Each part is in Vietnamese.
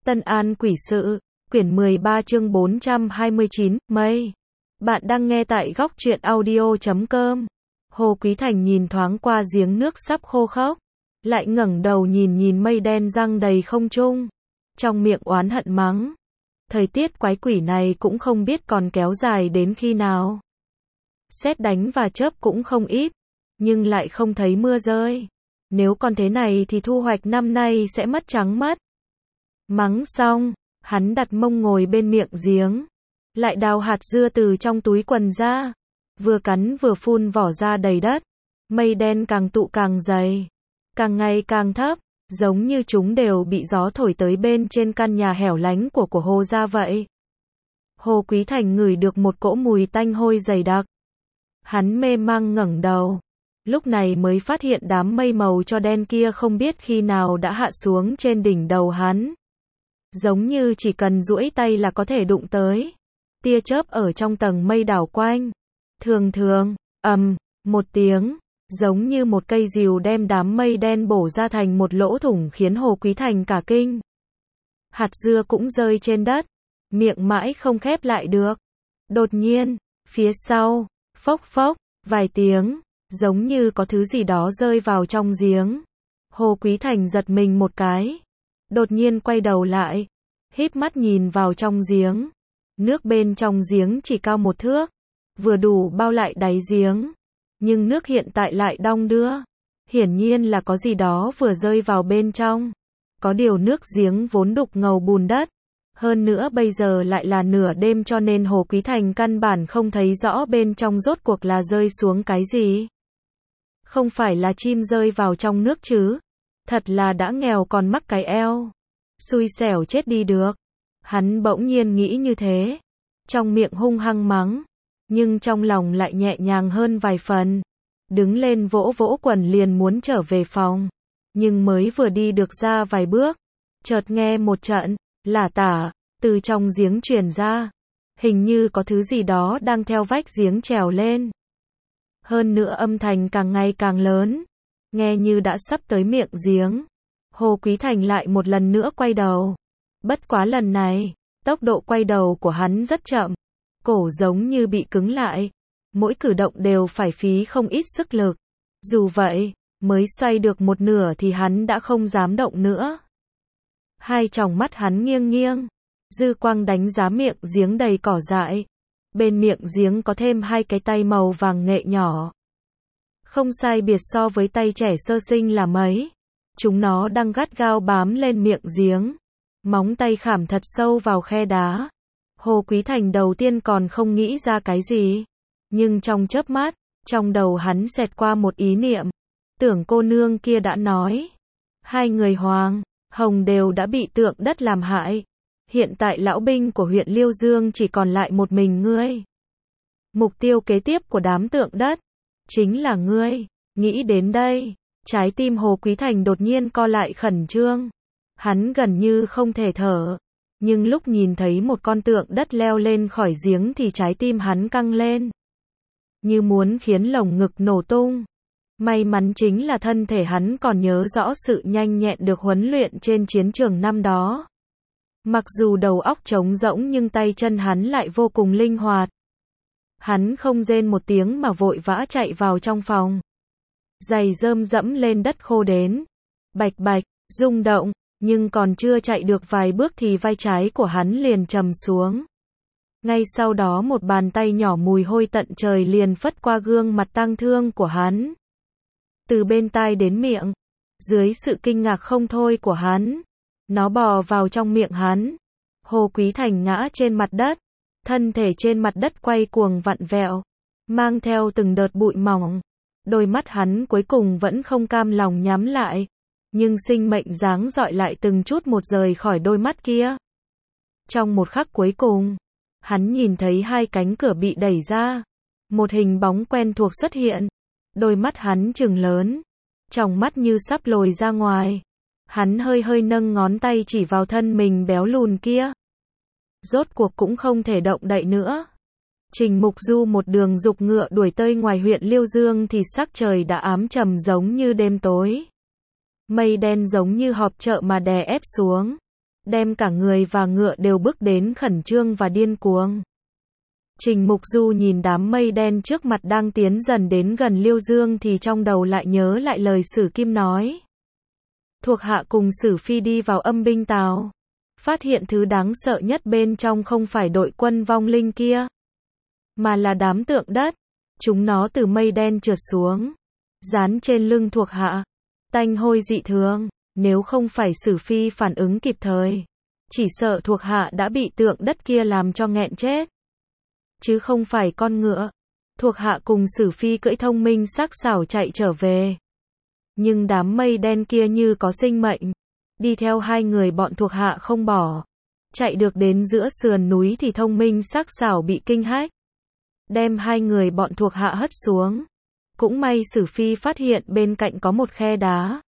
Tân An Quỷ Sự, quyển 13 chương 429, Mây. Bạn đang nghe tại góc truyện audio.com. Hồ Quý Thành nhìn thoáng qua giếng nước sắp khô khốc, lại ngẩng đầu nhìn mây đen giăng đầy không trung, trong miệng oán hận mắng. Thời tiết quái quỷ này cũng không biết còn kéo dài đến khi nào. Sét đánh và chớp cũng không ít, nhưng lại không thấy mưa rơi. Nếu còn thế này thì thu hoạch năm nay sẽ mất trắng mất. Mắng xong, hắn đặt mông ngồi bên miệng giếng, lại đào hạt dưa từ trong túi quần ra, vừa cắn vừa phun vỏ ra đầy đất. Mây đen càng tụ càng dày, càng ngày càng thấp, giống như chúng đều bị gió thổi tới bên trên căn nhà hẻo lánh của Hồ gia vậy. Hồ Quý Thành ngửi được một cỗ mùi tanh hôi dày đặc. Hắn mê mang ngẩng đầu, lúc này mới phát hiện đám mây màu cho đen kia không biết khi nào đã hạ xuống trên đỉnh đầu hắn. Giống như chỉ cần duỗi tay là có thể đụng tới. Tia chớp ở trong tầng mây đảo quanh. Thường, một tiếng, giống như một cây rìu đem đám mây đen bổ ra thành một lỗ thủng khiến Hồ Quý Thành cả kinh. Hạt dưa cũng rơi trên đất, miệng mãi không khép lại được. Đột nhiên, phía sau, phốc phốc, vài tiếng, giống như có thứ gì đó rơi vào trong giếng. Hồ Quý Thành giật mình một cái, đột nhiên quay đầu lại, híp mắt nhìn vào trong giếng. Nước bên trong giếng chỉ cao 1 thước, vừa đủ bao lại đáy giếng, nhưng nước hiện tại lại đong đưa. Hiển nhiên là có gì đó vừa rơi vào bên trong. Có điều nước giếng vốn đục ngầu bùn đất, hơn nữa bây giờ lại là nửa đêm cho nên Hồ Quý Thành căn bản không thấy rõ bên trong rốt cuộc là rơi xuống cái gì. Không phải là chim rơi vào trong nước chứ? Thật là đã nghèo còn mắc cái eo. Xui xẻo chết đi được. Hắn bỗng nhiên nghĩ như thế. Trong miệng hung hăng mắng, nhưng trong lòng lại nhẹ nhàng hơn vài phần. Đứng lên vỗ vỗ quần liền muốn trở về phòng. Nhưng mới vừa đi được ra vài bước, chợt nghe một trận lả tả từ trong giếng truyền ra. Hình như có thứ gì đó đang theo vách giếng trèo lên. Hơn nữa âm thanh càng ngày càng lớn, nghe như đã sắp tới miệng giếng. Hồ Quý Thành lại một lần nữa quay đầu. Bất quá lần này, tốc độ quay đầu của hắn rất chậm. Cổ giống như bị cứng lại. Mỗi cử động đều phải phí không ít sức lực. Dù vậy, mới xoay được một nửa thì hắn đã không dám động nữa. Hai tròng mắt hắn nghiêng nghiêng, dư quang đánh giá miệng giếng đầy cỏ dại. Bên miệng giếng có thêm 2 cái tay màu vàng nghệ nhỏ. Không sai biệt so với tay trẻ sơ sinh là mấy. Chúng nó đang gắt gao bám lên miệng giếng. Móng tay khảm thật sâu vào khe đá. Hồ Quý Thành đầu tiên còn không nghĩ ra cái gì. Nhưng trong chớp mắt, trong đầu hắn xẹt qua một ý niệm. Tưởng cô nương kia đã nói. 2 người Hoàng, Hồng đều đã bị tượng đất làm hại. Hiện tại lão binh của huyện Liêu Dương chỉ còn lại một mình ngươi. Mục tiêu kế tiếp của đám tượng đất chính là ngươi. Nghĩ đến đây, trái tim Hồ Quý Thành đột nhiên co lại khẩn trương. Hắn gần như không thể thở. Nhưng lúc nhìn thấy một con tượng đất leo lên khỏi giếng thì trái tim hắn căng lên, như muốn khiến lồng ngực nổ tung. May mắn chính là thân thể hắn còn nhớ rõ sự nhanh nhẹn được huấn luyện trên chiến trường năm đó. Mặc dù đầu óc trống rỗng nhưng tay chân hắn lại vô cùng linh hoạt. Hắn không rên một tiếng mà vội vã chạy vào trong phòng. Giày rơm dẫm lên đất khô đến. Bạch bạch, rung động, nhưng còn chưa chạy được vài bước thì vai trái của hắn liền trầm xuống. Ngay sau đó một bàn tay nhỏ mùi hôi tận trời liền phất qua gương mặt tang thương của hắn. Từ bên tai đến miệng, dưới sự kinh ngạc không thôi của hắn, nó bò vào trong miệng hắn. Hồ Quý Thành ngã trên mặt đất, thân thể trên mặt đất quay cuồng vặn vẹo, mang theo từng đợt bụi mỏng. Đôi mắt hắn cuối cùng vẫn không cam lòng nhắm lại, nhưng sinh mệnh giáng dọi lại từng chút một rời khỏi đôi mắt kia. Trong một khắc cuối cùng, hắn nhìn thấy 2 cánh cửa bị đẩy ra, một hình bóng quen thuộc xuất hiện. Đôi mắt hắn trừng lớn, tròng mắt như sắp lồi ra ngoài. Hắn hơi nâng ngón tay chỉ vào thân mình béo lùn kia. Rốt cuộc cũng không thể động đậy nữa. Trình Mục Du một đường giục ngựa đuổi tới ngoài huyện Liêu Dương thì sắc trời đã ám trầm giống như đêm tối. Mây đen giống như họp chợ mà đè ép xuống. đem cả người và ngựa đều bước đến khẩn trương và điên cuồng. Trình Mục Du nhìn đám mây đen trước mặt đang tiến dần đến gần Liêu Dương thì trong đầu lại nhớ lại lời Sử Kim nói. Thuộc hạ cùng Sử Phi đi vào âm binh tào. Phát hiện thứ đáng sợ nhất bên trong không phải đội quân vong linh kia, mà là đám tượng đất. Chúng nó từ mây đen trượt xuống, dán trên lưng thuộc hạ. Tanh hôi dị thường, nếu không phải Sử Phi phản ứng kịp thời, chỉ sợ thuộc hạ đã bị tượng đất kia làm cho nghẹn chết. Chứ không phải con ngựa. Thuộc hạ cùng Sử Phi cưỡi thông minh sắc sảo chạy trở về. Nhưng đám mây đen kia như có sinh mệnh, đi theo hai người bọn thuộc hạ không bỏ. Chạy được đến giữa sườn núi thì thông minh sắc sảo bị kinh hách, đem hai người bọn thuộc hạ hất xuống. Cũng may Sử Phi phát hiện bên cạnh có một khe đá.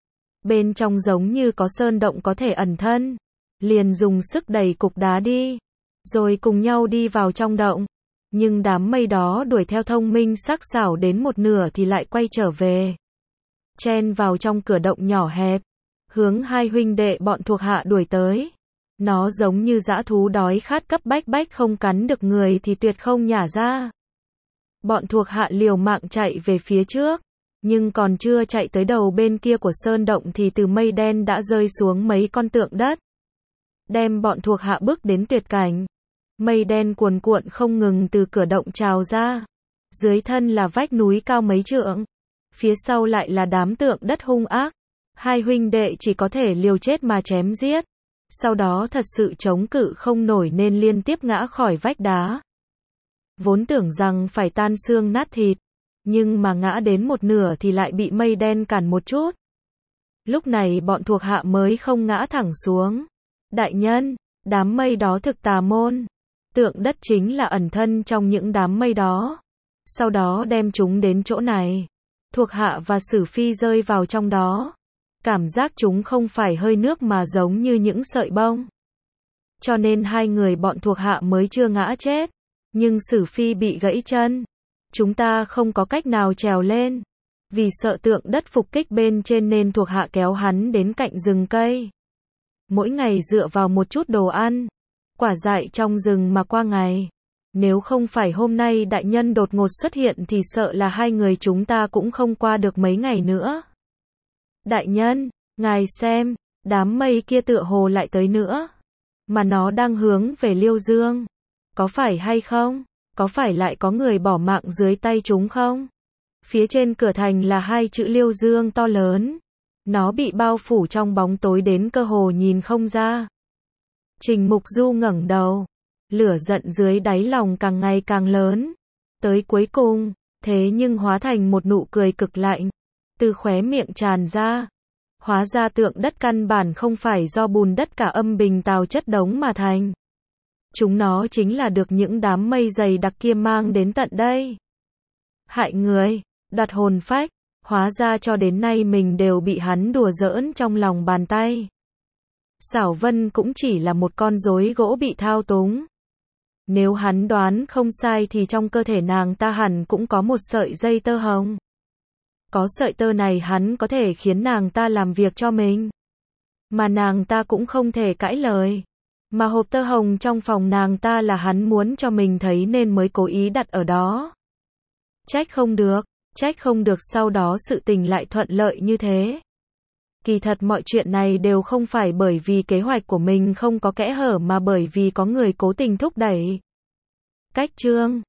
Bên trong giống như có sơn động có thể ẩn thân. Liền dùng sức đẩy cục đá đi, rồi cùng nhau đi vào trong động. Nhưng đám mây đó đuổi theo thông minh sắc sảo đến một nửa thì lại quay trở về. Chen vào trong cửa động nhỏ hẹp, hướng hai huynh đệ bọn thuộc hạ đuổi tới. Nó giống như dã thú đói khát cấp bách không cắn được người thì tuyệt không nhả ra. Bọn thuộc hạ liều mạng chạy về phía trước, nhưng còn chưa chạy tới đầu bên kia của sơn động thì từ mây đen đã rơi xuống mấy con tượng đất, đem bọn thuộc hạ bước đến tuyệt cảnh. Mây đen cuồn cuộn không ngừng từ cửa động trào ra. Dưới thân là vách núi cao mấy trượng, phía sau lại là đám tượng đất hung ác. Hai huynh đệ chỉ có thể liều chết mà chém giết. Sau đó thật sự chống cự không nổi nên liên tiếp ngã khỏi vách đá. Vốn tưởng rằng phải tan xương nát thịt, nhưng mà ngã đến một nửa thì lại bị mây đen cản một chút. Lúc này bọn thuộc hạ mới không ngã thẳng xuống. Đại nhân, đám mây đó thực tà môn. Tượng đất chính là ẩn thân trong những đám mây đó. Sau đó đem chúng đến chỗ này. Thuộc hạ và Sử Phi rơi vào trong đó. Cảm giác chúng không phải hơi nước mà giống như những sợi bông. Cho nên hai người bọn thuộc hạ mới chưa ngã chết. Nhưng Sử Phi bị gãy chân. Chúng ta không có cách nào trèo lên. Vì sợ tượng đất phục kích bên trên nên thuộc hạ kéo hắn đến cạnh rừng cây. Mỗi ngày dựa vào một chút đồ ăn, quả dại trong rừng mà qua ngày. Nếu không phải hôm nay đại nhân đột ngột xuất hiện thì sợ là hai người chúng ta cũng không qua được mấy ngày nữa. Đại nhân, ngài xem, đám mây kia tựa hồ lại tới nữa. Mà nó đang hướng về Liêu Dương. Có phải hay không? Có phải lại có người bỏ mạng dưới tay chúng không? Phía trên cửa thành là hai chữ Liêu Dương to lớn. Nó bị bao phủ trong bóng tối đến cơ hồ nhìn không ra. Trình Mục Du ngẩng đầu. Lửa giận dưới đáy lòng càng ngày càng lớn. Tới cuối cùng, thế nhưng hóa thành một nụ cười cực lạnh. Từ khóe miệng tràn ra. Hóa ra tượng đất căn bản không phải do bùn đất cả âm bình tào chất đống mà thành. Chúng nó chính là được những đám mây dày đặc kia mang đến tận đây. Hại người, đoạt hồn phách. Hóa ra cho đến nay mình đều bị hắn đùa giỡn trong lòng bàn tay. Xảo Vân cũng chỉ là một con rối gỗ bị thao túng. Nếu hắn đoán không sai thì trong cơ thể nàng ta hẳn cũng có một sợi dây tơ hồng. Có sợi tơ này hắn có thể khiến nàng ta làm việc cho mình. Mà nàng ta cũng không thể cãi lời. Mà hộp tơ hồng trong phòng nàng ta là hắn muốn cho mình thấy nên mới cố ý đặt ở đó. Trách không được sau đó sự tình lại thuận lợi như thế. Kỳ thật mọi chuyện này đều không phải bởi vì kế hoạch của mình không có kẽ hở mà bởi vì có người cố tình thúc đẩy. Cách chương